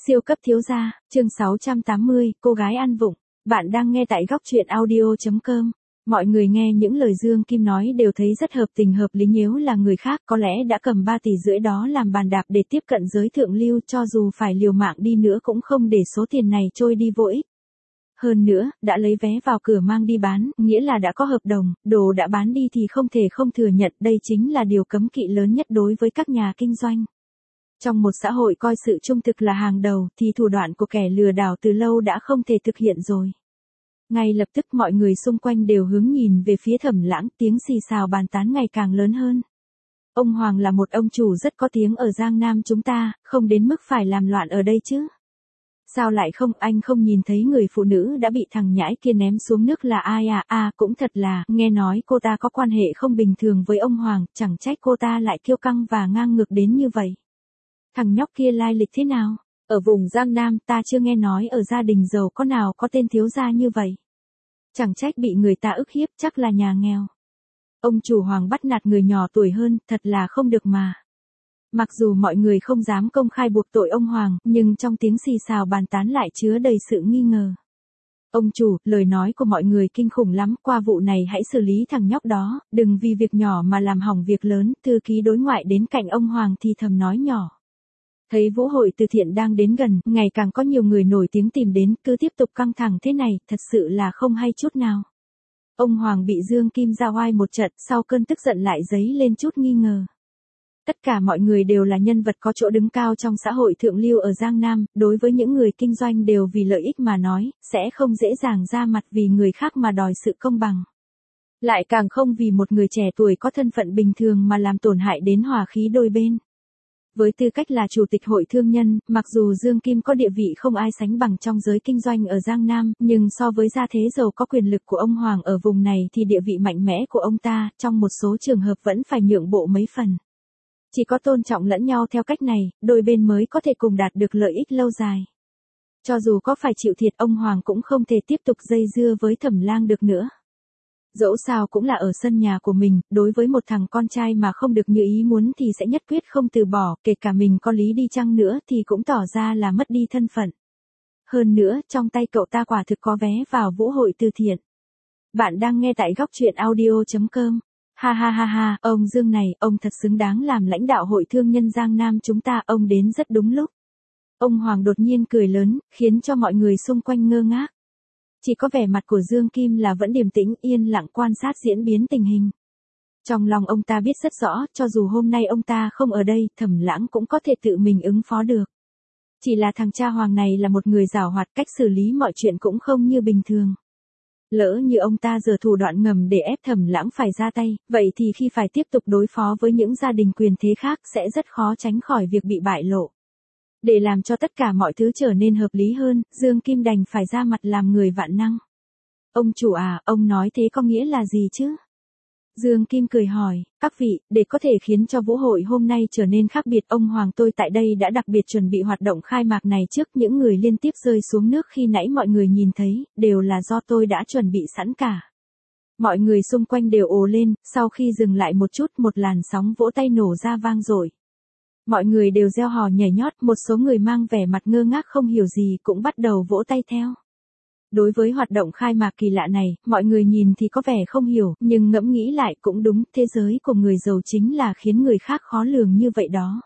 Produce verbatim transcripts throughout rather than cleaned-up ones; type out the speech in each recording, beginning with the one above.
Siêu cấp thiếu gia, chương sáu trăm tám mươi, cô gái ăn vụng. Bạn đang nghe tại góc truyện audio chấm com. Mọi người nghe những lời Dương Kim nói đều thấy rất hợp tình hợp lý, nếu là người khác có lẽ đã cầm ba tỷ rưỡi đó làm bàn đạp để tiếp cận giới thượng lưu, cho dù phải liều mạng đi nữa cũng không để số tiền này trôi đi vô ích. Hơn nữa, đã lấy vé vào cửa mang đi bán, nghĩa là đã có hợp đồng, đồ đã bán đi thì không thể không thừa nhận, đây chính là điều cấm kỵ lớn nhất đối với các nhà kinh doanh. Trong một xã hội coi sự trung thực là hàng đầu, thì thủ đoạn của kẻ lừa đảo từ lâu đã không thể thực hiện rồi. Ngay lập tức mọi người xung quanh đều hướng nhìn về phía Thẩm Lãng, tiếng xì xào bàn tán ngày càng lớn hơn. Ông Hoàng là một ông chủ rất có tiếng ở Giang Nam chúng ta, không đến mức phải làm loạn ở đây chứ. Sao lại không, anh không nhìn thấy người phụ nữ đã bị thằng nhãi kia ném xuống nước là ai à? À, cũng thật là, nghe nói cô ta có quan hệ không bình thường với ông Hoàng, chẳng trách cô ta lại kiêu căng và ngang ngược đến như vậy. Thằng nhóc kia lai lịch thế nào? Ở vùng Giang Nam ta chưa nghe nói ở gia đình giàu có nào có tên thiếu gia như vậy. Chẳng trách bị người ta ức hiếp, chắc là nhà nghèo. Ông chủ Hoàng bắt nạt người nhỏ tuổi hơn, thật là không được mà. Mặc dù mọi người không dám công khai buộc tội ông Hoàng, nhưng trong tiếng xì xào bàn tán lại chứa đầy sự nghi ngờ. Ông chủ, lời nói của mọi người kinh khủng lắm, qua vụ này hãy xử lý thằng nhóc đó, đừng vì việc nhỏ mà làm hỏng việc lớn. Thư ký đối ngoại đến cạnh ông Hoàng thì thầm nói nhỏ. Thấy vũ hội từ thiện đang đến gần, ngày càng có nhiều người nổi tiếng tìm đến, cứ tiếp tục căng thẳng thế này, thật sự là không hay chút nào. Ông Hoàng bị Dương Kim ra oai một trận, sau cơn tức giận lại dấy lên chút nghi ngờ. Tất cả mọi người đều là nhân vật có chỗ đứng cao trong xã hội thượng lưu ở Giang Nam, đối với những người kinh doanh đều vì lợi ích mà nói, sẽ không dễ dàng ra mặt vì người khác mà đòi sự công bằng. Lại càng không vì một người trẻ tuổi có thân phận bình thường mà làm tổn hại đến hòa khí đôi bên. Với tư cách là chủ tịch hội thương nhân, mặc dù Dương Kim có địa vị không ai sánh bằng trong giới kinh doanh ở Giang Nam, nhưng so với gia thế giàu có quyền lực của ông Hoàng ở vùng này thì địa vị mạnh mẽ của ông ta, trong một số trường hợp vẫn phải nhượng bộ mấy phần. Chỉ có tôn trọng lẫn nhau theo cách này, đôi bên mới có thể cùng đạt được lợi ích lâu dài. Cho dù có phải chịu thiệt, ông Hoàng cũng không thể tiếp tục dây dưa với Thẩm Lang được nữa. Dẫu sao cũng là ở sân nhà của mình, đối với một thằng con trai mà không được như ý muốn thì sẽ nhất quyết không từ bỏ, kể cả mình có lý đi chăng nữa thì cũng tỏ ra là mất đi thân phận. Hơn nữa, trong tay cậu ta quả thực có vé vào vũ hội từ thiện. Bạn đang nghe tại góc truyện audio chấm com. Ha ha ha ha, ông Dương này, ông thật xứng đáng làm lãnh đạo hội thương nhân Giang Nam chúng ta, ông đến rất đúng lúc. Ông Hoàng đột nhiên cười lớn, khiến cho mọi người xung quanh ngơ ngác. Chỉ có vẻ mặt của Dương Kim là vẫn điềm tĩnh, yên lặng quan sát diễn biến tình hình. Trong lòng ông ta biết rất rõ, cho dù hôm nay ông ta không ở đây, Thẩm Lãng cũng có thể tự mình ứng phó được. Chỉ là thằng cha Hoàng này là một người giàu hoạt, cách xử lý mọi chuyện cũng không như bình thường. Lỡ như ông ta giở thủ đoạn ngầm để ép Thẩm Lãng phải ra tay, vậy thì khi phải tiếp tục đối phó với những gia đình quyền thế khác sẽ rất khó tránh khỏi việc bị bại lộ. Để làm cho tất cả mọi thứ trở nên hợp lý hơn, Dương Kim đành phải ra mặt làm người vạn năng. Ông chủ à, ông nói thế có nghĩa là gì chứ? Dương Kim cười hỏi, các vị, để có thể khiến cho vũ hội hôm nay trở nên khác biệt, ông Hoàng tôi tại đây đã đặc biệt chuẩn bị hoạt động khai mạc này trước. Những người liên tiếp rơi xuống nước khi nãy mọi người nhìn thấy, đều là do tôi đã chuẩn bị sẵn cả. Mọi người xung quanh đều ồ lên, sau khi dừng lại một chút, một làn sóng vỗ tay nổ ra vang dội. Mọi người đều reo hò nhảy nhót, một số người mang vẻ mặt ngơ ngác không hiểu gì cũng bắt đầu vỗ tay theo. Đối với hoạt động khai mạc kỳ lạ này, mọi người nhìn thì có vẻ không hiểu, nhưng ngẫm nghĩ lại cũng đúng, thế giới của người giàu chính là khiến người khác khó lường như vậy đó.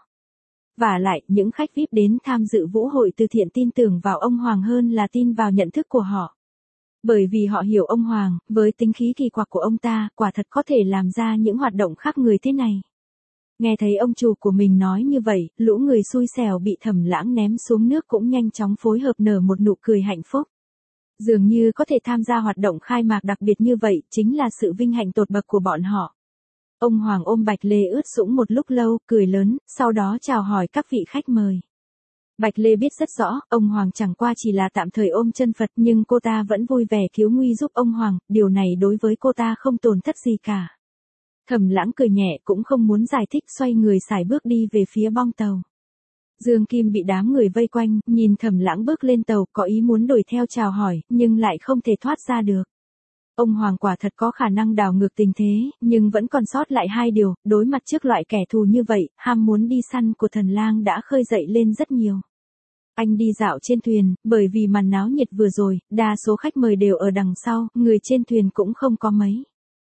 Vả lại, những khách vi ai pi đến tham dự vũ hội từ thiện tin tưởng vào ông Hoàng hơn là tin vào nhận thức của họ. Bởi vì họ hiểu ông Hoàng, với tính khí kỳ quặc của ông ta, quả thật có thể làm ra những hoạt động khác người thế này. Nghe thấy ông chủ của mình nói như vậy, lũ người xui xẻo bị Thẩm Lãng ném xuống nước cũng nhanh chóng phối hợp nở một nụ cười hạnh phúc. Dường như có thể tham gia hoạt động khai mạc đặc biệt như vậy, chính là sự vinh hạnh tột bậc của bọn họ. Ông Hoàng ôm Bạch Lê ướt sũng một lúc lâu, cười lớn, sau đó chào hỏi các vị khách mời. Bạch Lê biết rất rõ, ông Hoàng chẳng qua chỉ là tạm thời ôm chân Phật, nhưng cô ta vẫn vui vẻ cứu nguy giúp ông Hoàng, điều này đối với cô ta không tổn thất gì cả. Thẩm Lãng cười nhẹ, cũng không muốn giải thích, xoay người sải bước đi về phía bong tàu. Dương Kim bị đám người vây quanh, nhìn Thẩm Lãng bước lên tàu, có ý muốn đuổi theo chào hỏi, nhưng lại không thể thoát ra được. Ông Hoàng quả thật có khả năng đảo ngược tình thế, nhưng vẫn còn sót lại hai điều, đối mặt trước loại kẻ thù như vậy, ham muốn đi săn của Thần Lang đã khơi dậy lên rất nhiều. Anh đi dạo trên thuyền, bởi vì màn náo nhiệt vừa rồi, đa số khách mời đều ở đằng sau, người trên thuyền cũng không có mấy.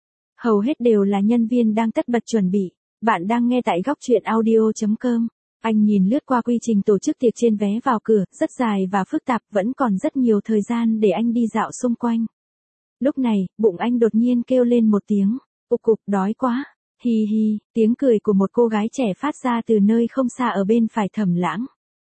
Hầu hết đều là nhân viên đang tất bật chuẩn bị. Bạn đang nghe tại góc truyện audio chấm com. Anh nhìn lướt qua quy trình tổ chức tiệc trên vé vào cửa, rất dài và phức tạp, vẫn còn rất nhiều thời gian để anh đi dạo xung quanh. Lúc này, bụng anh đột nhiên kêu lên một tiếng, ục cục, đói quá. Hi hi, tiếng cười của một cô gái trẻ phát ra từ nơi không xa ở bên phải Thẩm Lãng.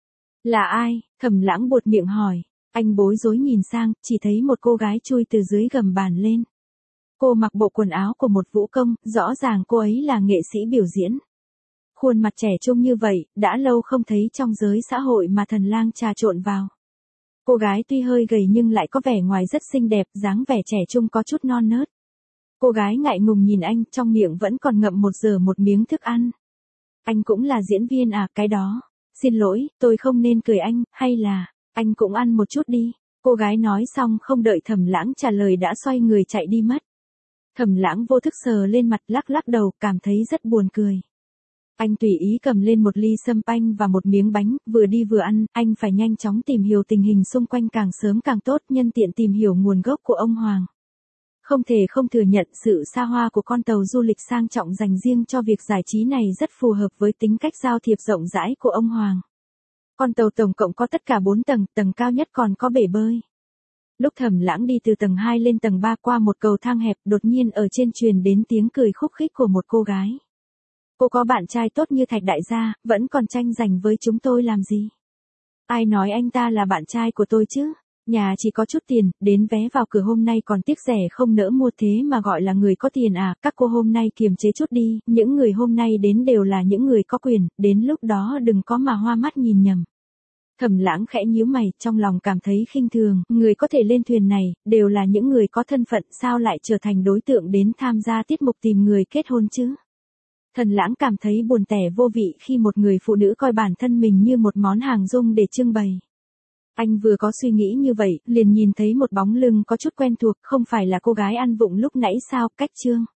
Là ai? Thẩm Lãng buột miệng hỏi. Anh bối rối nhìn sang, chỉ thấy một cô gái chui từ dưới gầm bàn lên. Cô mặc bộ quần áo của một vũ công, rõ ràng cô ấy là nghệ sĩ biểu diễn. Khuôn mặt trẻ trung như vậy, đã lâu không thấy trong giới xã hội mà Thần Lang trà trộn vào. Cô gái tuy hơi gầy nhưng lại có vẻ ngoài rất xinh đẹp, dáng vẻ trẻ trung có chút non nớt. Cô gái ngại ngùng nhìn anh, trong miệng vẫn còn ngậm một giờ một miếng thức ăn. Anh cũng là diễn viên à, cái đó. Xin lỗi, tôi không nên cười anh, hay là, anh cũng ăn một chút đi. Cô gái nói xong không đợi Thẩm Lãng trả lời đã xoay người chạy đi mất. Thẩm Lãng vô thức sờ lên mặt, lắc lắc đầu, cảm thấy rất buồn cười. Anh tùy ý cầm lên một ly sâm panh và một miếng bánh, vừa đi vừa ăn, anh phải nhanh chóng tìm hiểu tình hình xung quanh càng sớm càng tốt, nhân tiện tìm hiểu nguồn gốc của ông Hoàng. Không thể không thừa nhận sự xa hoa của con tàu du lịch sang trọng dành riêng cho việc giải trí này rất phù hợp với tính cách giao thiệp rộng rãi của ông Hoàng. Con tàu tổng cộng có tất cả bốn tầng, tầng cao nhất còn có bể bơi. Lúc Thẩm Lãng đi từ tầng hai lên tầng ba qua một cầu thang hẹp, đột nhiên ở trên truyền đến tiếng cười khúc khích của một cô gái. Cô có bạn trai tốt như Thạch đại gia, vẫn còn tranh giành với chúng tôi làm gì? Ai nói anh ta là bạn trai của tôi chứ? Nhà chỉ có chút tiền, đến vé vào cửa hôm nay còn tiếc rẻ không nỡ mua, thế mà gọi là người có tiền à? Các cô hôm nay kiềm chế chút đi, những người hôm nay đến đều là những người có quyền, đến lúc đó đừng có mà hoa mắt nhìn nhầm. Thẩm Lãng khẽ nhíu mày, trong lòng cảm thấy khinh thường, người có thể lên thuyền này, đều là những người có thân phận, sao lại trở thành đối tượng đến tham gia tiết mục tìm người kết hôn chứ? Thẩm Lãng cảm thấy buồn tẻ vô vị khi một người phụ nữ coi bản thân mình như một món hàng dung để trưng bày. Anh vừa có suy nghĩ như vậy, liền nhìn thấy một bóng lưng có chút quen thuộc, không phải là cô gái ăn vụng lúc nãy sao? Cách Trương.